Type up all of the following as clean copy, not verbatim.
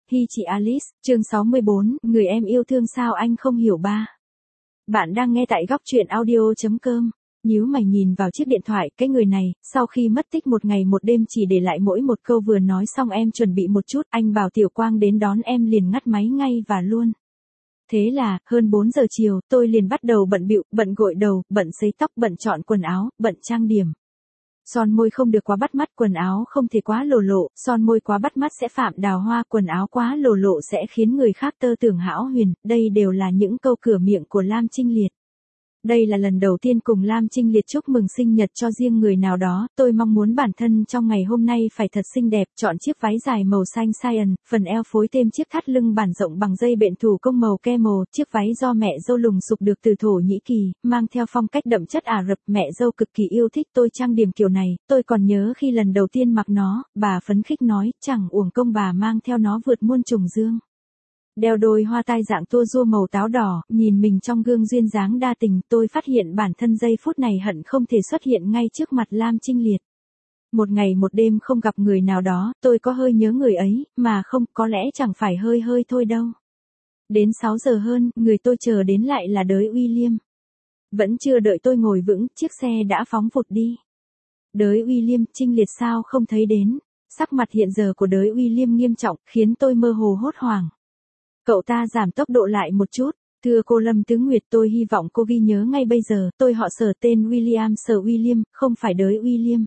Hi chị Alice, chương 64, người em yêu thương sao anh không hiểu ba. Bạn đang nghe tại góc truyện audio.com. Nhíu mày nhìn vào chiếc điện thoại, cái người này, sau khi mất tích một ngày một đêm chỉ để lại mỗi một câu vừa nói xong em chuẩn bị một chút, anh bảo Tiểu Quang đến đón em liền ngắt máy ngay và luôn. Thế là, hơn 4 giờ chiều, tôi liền bắt đầu bận bịu, bận gội đầu, bận sấy tóc, bận chọn quần áo, bận trang điểm. Son môi không được quá bắt mắt, quần áo không thể quá lồ lộ, son môi quá bắt mắt sẽ phạm đào hoa, quần áo quá lồ lộ sẽ khiến người khác tơ tưởng hão huyền, đây đều là những câu cửa miệng của Lam Trinh Liệt. Đây là lần đầu tiên cùng Lam Trinh Liệt chúc mừng sinh nhật cho riêng người nào đó, tôi mong muốn bản thân trong ngày hôm nay phải thật xinh đẹp, chọn chiếc váy dài màu xanh cyan, phần eo phối thêm chiếc thắt lưng bản rộng bằng dây bện thủ công màu camel, chiếc váy do mẹ dâu lùng sục được từ Thổ Nhĩ Kỳ, mang theo phong cách đậm chất Ả Rập, mẹ dâu cực kỳ yêu thích tôi trang điểm kiểu này, tôi còn nhớ khi lần đầu tiên mặc nó, bà phấn khích nói, chẳng uổng công bà mang theo nó vượt muôn trùng dương. Đeo đôi hoa tai dạng tua rua màu táo đỏ, nhìn mình trong gương duyên dáng đa tình, tôi phát hiện bản thân giây phút này hận không thể xuất hiện ngay trước mặt Lam Trinh Liệt. Một ngày một đêm không gặp người nào đó, tôi có hơi nhớ người ấy, mà không, có lẽ chẳng phải hơi hơi thôi đâu. Đến 6 giờ hơn, người tôi chờ đến lại là đới William. Vẫn chưa đợi tôi ngồi vững, chiếc xe đã phóng vụt đi. Đới William, Trinh Liệt sao không thấy đến? Sắc mặt hiện giờ của đới William nghiêm trọng, khiến tôi mơ hồ hốt hoảng. Cậu ta giảm tốc độ lại một chút, thưa cô Lâm Tứ Nguyệt, tôi hy vọng cô ghi nhớ ngay bây giờ, tôi họ Sở tên William, Sở William, không phải đới William.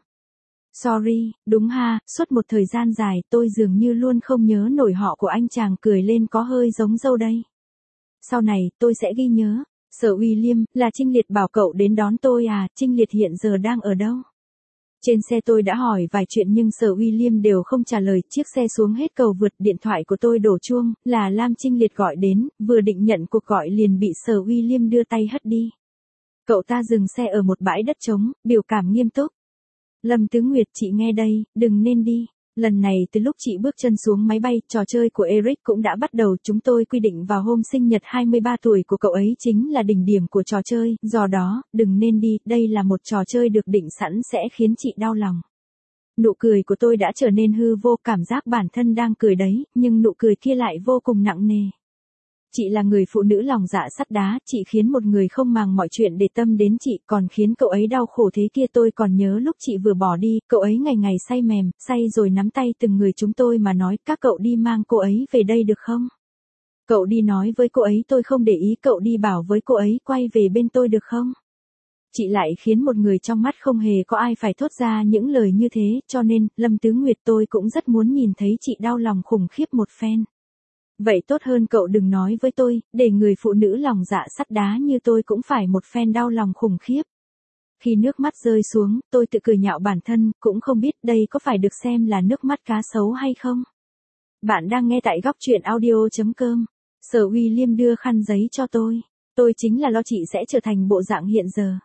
Sorry, đúng ha, suốt một thời gian dài tôi dường như luôn không nhớ nổi họ của anh chàng cười lên có hơi giống dâu đây. Sau này, tôi sẽ ghi nhớ. Sở William, là Trinh Liệt bảo cậu đến đón tôi à, Trinh Liệt hiện giờ đang ở đâu? Trên xe tôi đã hỏi vài chuyện nhưng Sở William đều không trả lời, chiếc xe xuống hết cầu vượt, điện thoại của tôi đổ chuông, là Lam Trinh Liệt gọi đến, vừa định nhận cuộc gọi liền bị Sở William đưa tay hất đi. Cậu ta dừng xe ở một bãi đất trống, biểu cảm nghiêm túc. Lâm Tứ Nguyệt, chị nghe đây, đừng nên đi. Lần này từ lúc chị bước chân xuống máy bay, trò chơi của Eric cũng đã bắt đầu, chúng tôi quy định vào hôm sinh nhật 23 tuổi của cậu ấy chính là đỉnh điểm của trò chơi, do đó, đừng nên đi, đây là một trò chơi được định sẵn sẽ khiến chị đau lòng. Nụ cười của tôi đã trở nên hư vô, cảm giác bản thân đang cười đấy, nhưng nụ cười kia lại vô cùng nặng nề. Chị là người phụ nữ lòng dạ sắt đá, chị khiến một người không màng mọi chuyện để tâm đến chị, còn khiến cậu ấy đau khổ thế kia. Tôi còn nhớ lúc chị vừa bỏ đi, cậu ấy ngày ngày say mềm, say rồi nắm tay từng người chúng tôi mà nói, các cậu đi mang cô ấy về đây được không? Cậu đi nói với cô ấy tôi không để ý, cậu đi bảo với cô ấy quay về bên tôi được không? Chị lại khiến một người trong mắt không hề có ai phải thốt ra những lời như thế, cho nên, Lâm Tứ Nguyệt, tôi cũng rất muốn nhìn thấy chị đau lòng khủng khiếp một phen. Vậy tốt hơn cậu đừng nói với tôi, để người phụ nữ lòng dạ sắt đá như tôi cũng phải một phen đau lòng khủng khiếp. Khi nước mắt rơi xuống, tôi tự cười nhạo bản thân, cũng không biết đây có phải được xem là nước mắt cá sấu hay không. Bạn đang nghe tại góc truyện audio.com. Sở William đưa khăn giấy cho tôi. Tôi chính là lo chị sẽ trở thành bộ dạng hiện giờ.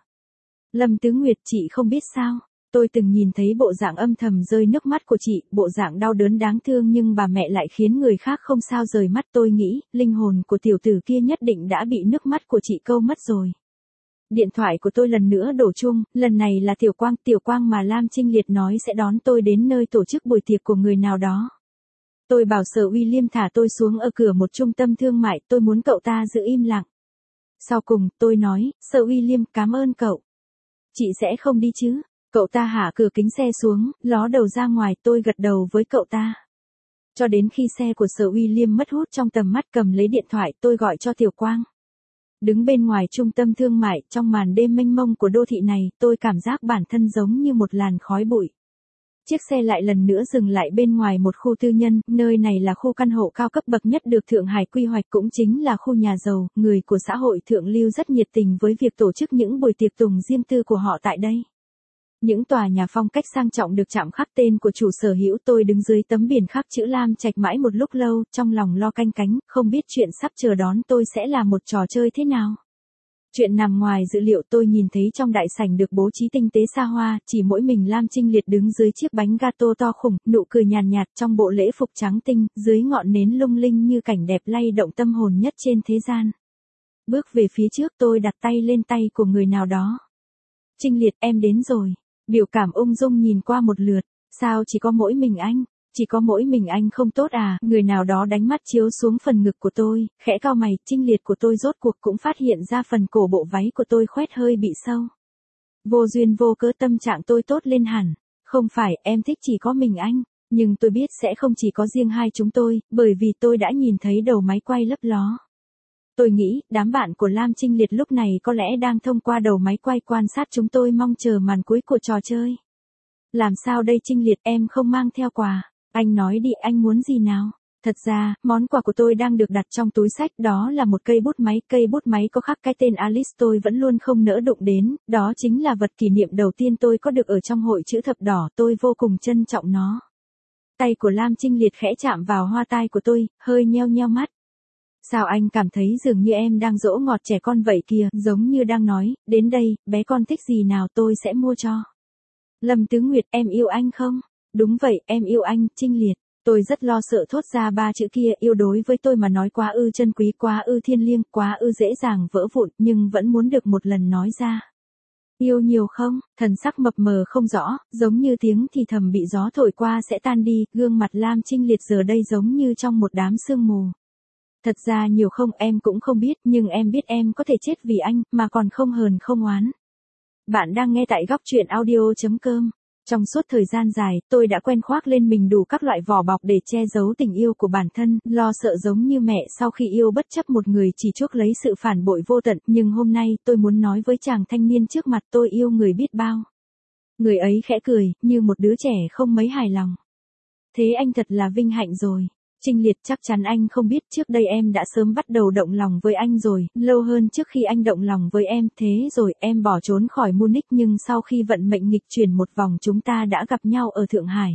Lâm Tứ Nguyệt, chị không biết sao. Tôi từng nhìn thấy bộ dạng âm thầm rơi nước mắt của chị, bộ dạng đau đớn đáng thương nhưng bà mẹ lại khiến người khác không sao rời mắt. Tôi nghĩ, linh hồn của tiểu tử kia nhất định đã bị nước mắt của chị câu mất rồi. Điện thoại của tôi lần nữa đổ chuông, lần này là Tiểu Quang mà Lam Trinh Liệt nói sẽ đón tôi đến nơi tổ chức buổi tiệc của người nào đó. Tôi bảo Sở William thả tôi xuống ở cửa một trung tâm thương mại, tôi muốn cậu ta giữ im lặng. Sau cùng, tôi nói, Sở William, cảm ơn cậu. Chị sẽ không đi chứ? Cậu ta hạ cửa kính xe xuống, ló đầu ra ngoài, tôi gật đầu với cậu ta. Cho đến khi xe của Sở William mất hút trong tầm mắt, cầm lấy điện thoại, tôi gọi cho Tiểu Quang. Đứng bên ngoài trung tâm thương mại, trong màn đêm mênh mông của đô thị này, tôi cảm giác bản thân giống như một làn khói bụi. Chiếc xe lại lần nữa dừng lại bên ngoài một khu tư nhân, nơi này là khu căn hộ cao cấp bậc nhất được Thượng Hải quy hoạch, cũng chính là khu nhà giàu, người của xã hội thượng lưu rất nhiệt tình với việc tổ chức những buổi tiệc tùng riêng tư của họ tại đây. Những tòa nhà phong cách sang trọng được chạm khắc tên của chủ sở hữu. Tôi đứng dưới tấm biển khắc chữ Lam Trạch mãi một lúc lâu, trong lòng lo canh cánh, không biết chuyện sắp chờ đón tôi sẽ là một trò chơi thế nào. Chuyện nằm ngoài dự liệu, tôi nhìn thấy trong đại sảnh được bố trí tinh tế xa hoa, chỉ mỗi mình Lam Trinh Liệt đứng dưới chiếc bánh gato to khủng, nụ cười nhàn nhạt trong bộ lễ phục trắng tinh, dưới ngọn nến lung linh như cảnh đẹp lay động tâm hồn nhất trên thế gian. Bước về phía trước, tôi đặt tay lên tay của người nào đó. Trinh Liệt, em đến rồi. Biểu cảm ung dung nhìn qua một lượt, sao chỉ có mỗi mình anh? Chỉ có mỗi mình anh không tốt à, người nào đó đánh mắt chiếu xuống phần ngực của tôi, khẽ cau mày, Trinh Liệt của tôi rốt cuộc cũng phát hiện ra phần cổ bộ váy của tôi khoét hơi bị sâu. Vô duyên vô cớ tâm trạng tôi tốt lên hẳn. Không phải, em thích chỉ có mình anh, nhưng tôi biết sẽ không chỉ có riêng hai chúng tôi, bởi vì tôi đã nhìn thấy đầu máy quay lấp ló. Tôi nghĩ, đám bạn của Lam Trinh Liệt lúc này có lẽ đang thông qua đầu máy quay quan sát chúng tôi mong chờ màn cuối của trò chơi. Làm sao đây Trinh Liệt, em không mang theo quà. Anh nói đi, anh muốn gì nào? Thật ra, món quà của tôi đang được đặt trong túi xách, đó là một cây bút máy có khắc cái tên Alice tôi vẫn luôn không nỡ đụng đến, đó chính là vật kỷ niệm đầu tiên tôi có được ở trong hội chữ thập đỏ, tôi vô cùng trân trọng nó. Tay của Lam Trinh Liệt khẽ chạm vào hoa tai của tôi, hơi nheo nheo mắt. Sao anh cảm thấy dường như em đang dỗ ngọt trẻ con vậy kìa, giống như đang nói, đến đây, bé con thích gì nào tôi sẽ mua cho. Lâm Tứ Nguyệt, em yêu anh không? Đúng vậy, em yêu anh, Trinh Liệt. Tôi rất lo sợ thốt ra ba chữ kia, yêu đối với tôi mà nói quá ư chân quý, quá ư thiêng liêng, quá ư dễ dàng vỡ vụn, nhưng vẫn muốn được một lần nói ra. Yêu nhiều không? Thần sắc mập mờ không rõ, giống như tiếng thì thầm bị gió thổi qua sẽ tan đi, gương mặt Lam Trinh Liệt giờ đây giống như trong một đám sương mù. Thật ra nhiều không em cũng không biết, nhưng em biết em có thể chết vì anh, mà còn không hờn không oán. Bạn đang nghe tại góc truyện audio.com. Trong suốt thời gian dài, tôi đã quen khoác lên mình đủ các loại vỏ bọc để che giấu tình yêu của bản thân, lo sợ giống như mẹ sau khi yêu bất chấp một người chỉ chuốc lấy sự phản bội vô tận, nhưng hôm nay tôi muốn nói với chàng thanh niên trước mặt tôi yêu người biết bao. Người ấy khẽ cười, như một đứa trẻ không mấy hài lòng. Thế anh thật là vinh hạnh rồi. Trinh Liệt, chắc chắn anh không biết trước đây em đã sớm bắt đầu động lòng với anh rồi, lâu hơn trước khi anh động lòng với em, thế rồi em bỏ trốn khỏi Munich nhưng sau khi vận mệnh nghịch chuyển một vòng chúng ta đã gặp nhau ở Thượng Hải.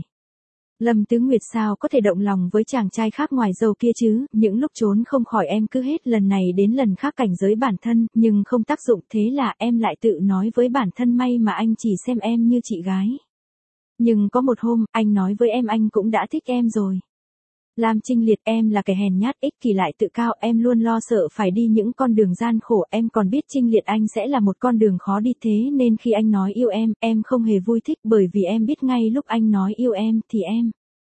Lâm Tứ Nguyệt sao có thể động lòng với chàng trai khác ngoài dâu kia chứ, những lúc trốn không khỏi em cứ hết lần này đến lần khác cảnh giới bản thân, nhưng không tác dụng thế là em lại tự nói với bản thân may mà anh chỉ xem em như chị gái. Nhưng có một hôm, anh nói với em anh cũng đã thích em rồi. Lam Trinh Liệt, em là kẻ hèn nhát ích kỷ lại tự cao, em luôn lo sợ phải đi những con đường gian khổ, em còn biết Trinh Liệt anh sẽ là một con đường khó đi thế nên khi anh nói yêu em không hề vui thích bởi vì em biết ngay lúc anh nói yêu em thì em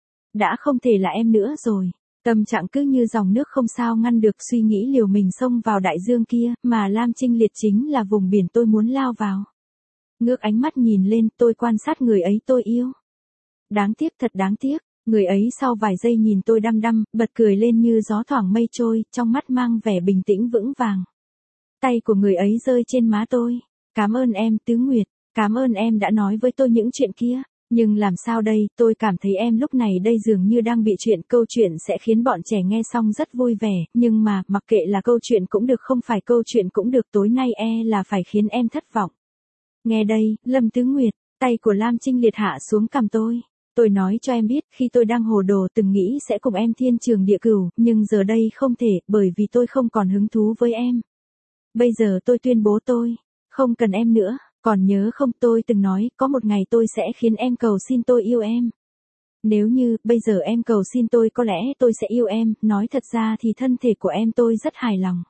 đã không thể là em nữa rồi. Tâm trạng cứ như dòng nước không sao ngăn được suy nghĩ liều mình xông vào đại dương kia, mà Lam Trinh Liệt chính là vùng biển tôi muốn lao vào. Ngước ánh mắt nhìn lên, tôi quan sát người ấy tôi yêu. Đáng tiếc, thật đáng tiếc. Người ấy sau vài giây nhìn tôi đăm đăm, bật cười lên như gió thoảng mây trôi, trong mắt mang vẻ bình tĩnh vững vàng. Tay của người ấy rơi trên má tôi. Cảm ơn em, Tứ Nguyệt. Cảm ơn em đã nói với tôi những chuyện kia. Nhưng làm sao đây, tôi cảm thấy em lúc này đây dường như đang bị chuyện, câu chuyện sẽ khiến bọn trẻ nghe xong rất vui vẻ, nhưng mà, mặc kệ là câu chuyện cũng được không phải câu chuyện cũng được, tối nay là phải khiến em thất vọng. Nghe đây, Lâm Tứ Nguyệt, tay của Lam Trinh Liệt hạ xuống cằm tôi. Tôi nói cho em biết, khi tôi đang hồ đồ từng nghĩ sẽ cùng em thiên trường địa cửu, nhưng giờ đây không thể, bởi vì tôi không còn hứng thú với em. Bây giờ tôi tuyên bố tôi không cần em nữa, còn nhớ không tôi từng nói, có một ngày tôi sẽ khiến em cầu xin tôi yêu em. Nếu như, bây giờ em cầu xin tôi có lẽ tôi sẽ yêu em, nói thật ra thì thân thể của em tôi rất hài lòng.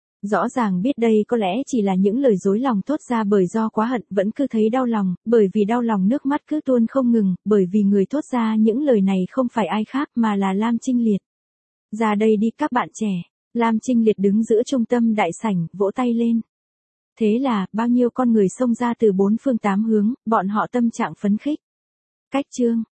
Rõ ràng biết đây có lẽ chỉ là những lời dối lòng thốt ra bởi do quá hận, vẫn cứ thấy đau lòng, bởi vì đau lòng nước mắt cứ tuôn không ngừng, bởi vì người thốt ra những lời này không phải ai khác mà là Lam Trinh Liệt. Ra đây đi các bạn trẻ. Lam Trinh Liệt đứng giữa trung tâm đại sảnh, vỗ tay lên. Thế là, bao nhiêu con người xông ra từ bốn phương tám hướng, bọn họ tâm trạng phấn khích. Cách chương